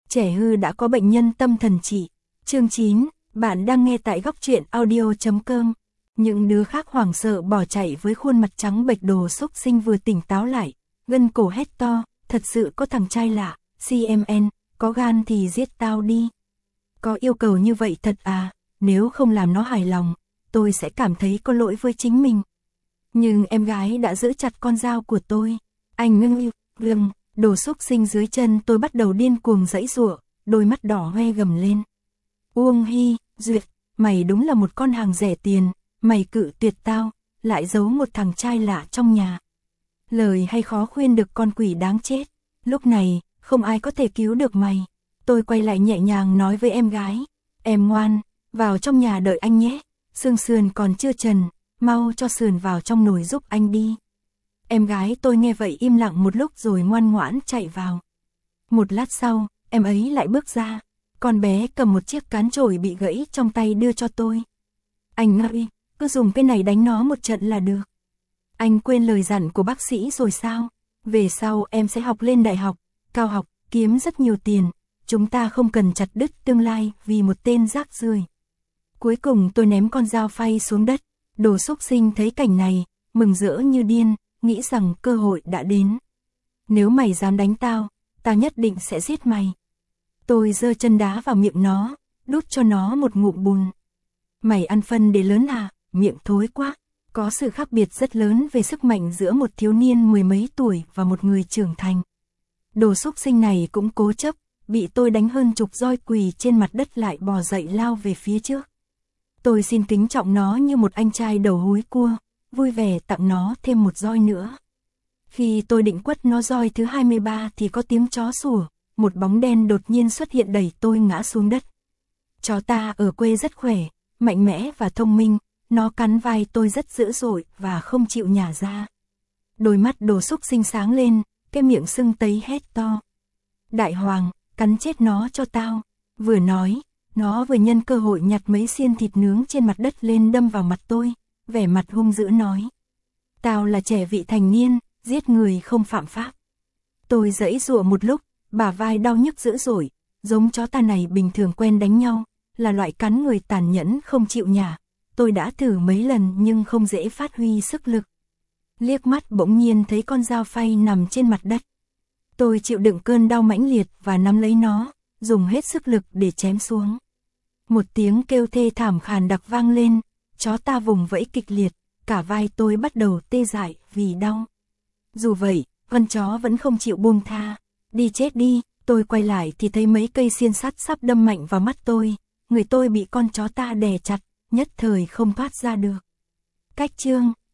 Trẻ hư đã có bệnh nhân tâm thần trị. Chương 9, bạn đang nghe tại góc truyện audio.com. Những đứa khác hoảng sợ bỏ chạy với khuôn mặt trắng bệch. Đồ xúc sinh vừa tỉnh táo lại, gân cổ hét to, thật sự có thằng trai lạ, CMN, có gan thì giết tao đi. Có yêu cầu như vậy thật à, nếu không làm nó hài lòng, tôi sẽ cảm thấy có lỗi với chính mình. Nhưng em gái đã giữ chặt con dao của tôi. Anh ngưng, đồ xúc sinh dưới chân tôi bắt đầu điên cuồng giãy giụa, đôi mắt đỏ hoe gầm lên. Uông Hy, Duyệt, mày đúng là một con hàng rẻ tiền, mày cự tuyệt tao, lại giấu một thằng trai lạ trong nhà. Lời hay khó khuyên được con quỷ đáng chết. Lúc này, không ai có thể cứu được mày. Tôi quay lại nhẹ nhàng nói với em gái. Em ngoan, vào trong nhà đợi anh nhé. Xương sườn còn chưa trần, mau cho sườn vào trong nồi giúp anh đi. Em gái tôi nghe vậy im lặng một lúc rồi ngoan ngoãn chạy vào. Một lát sau, em ấy lại bước ra. Con bé cầm một chiếc cán chổi bị gãy trong tay đưa cho tôi. Anh ngợi, cứ dùng cái này đánh nó một trận là được. Anh quên lời dặn của bác sĩ rồi sao? Về sau em sẽ học lên đại học, cao học, kiếm rất nhiều tiền. Chúng ta không cần chặt đứt tương lai vì một tên rác rưởi. Cuối cùng tôi ném con dao phay xuống đất. Đồ xúc sinh thấy cảnh này, mừng rỡ như điên, nghĩ rằng cơ hội đã đến. Nếu mày dám đánh tao, tao nhất định sẽ giết mày. Tôi giơ chân đá vào miệng nó, đút cho nó một ngụm bùn. Mày ăn phân để lớn à, miệng thối quá. Có sự khác biệt rất lớn về sức mạnh giữa một thiếu niên mười mấy tuổi và một người trưởng thành. Đồ xúc sinh này cũng cố chấp, bị tôi đánh hơn chục roi quỳ trên mặt đất lại bò dậy lao về phía trước. Tôi xin kính trọng nó như một anh trai đầu húi cua, vui vẻ tặng nó thêm một roi nữa. Khi tôi định quất nó roi thứ 23 thì có tiếng chó sủa, một bóng đen đột nhiên xuất hiện đẩy tôi ngã xuống đất. Chó ta ở quê rất khỏe, mạnh mẽ và thông minh, nó cắn vai tôi rất dữ dội và không chịu nhả ra. Đôi mắt đồ xúc sinh sáng lên, cái miệng sưng tấy hét to. Đại hoàng, cắn chết nó cho tao. Vừa nói, nó vừa nhân cơ hội nhặt mấy xiên thịt nướng trên mặt đất lên đâm vào mặt tôi, vẻ mặt hung dữ nói. Tao là trẻ vị thành niên, giết người không phạm pháp. Tôi giãy giụa một lúc, bả vai đau nhức dữ dội, giống chó ta này bình thường quen đánh nhau, là loại cắn người tàn nhẫn không chịu nhả. Tôi đã thử mấy lần nhưng không dễ phát huy sức lực. Liếc mắt bỗng nhiên thấy con dao phay nằm trên mặt đất. Tôi chịu đựng cơn đau mãnh liệt và nắm lấy nó, dùng hết sức lực để chém xuống. Một tiếng kêu thê thảm khàn đặc vang lên, chó ta vùng vẫy kịch liệt, cả vai tôi bắt đầu tê dại vì đau. Dù vậy, con chó vẫn không chịu buông tha. Đi chết đi, tôi quay lại thì thấy mấy cây xiên sắt sắp đâm mạnh vào mắt tôi. Người tôi bị con chó ta đè chặt, nhất thời không thoát ra được. Cách chương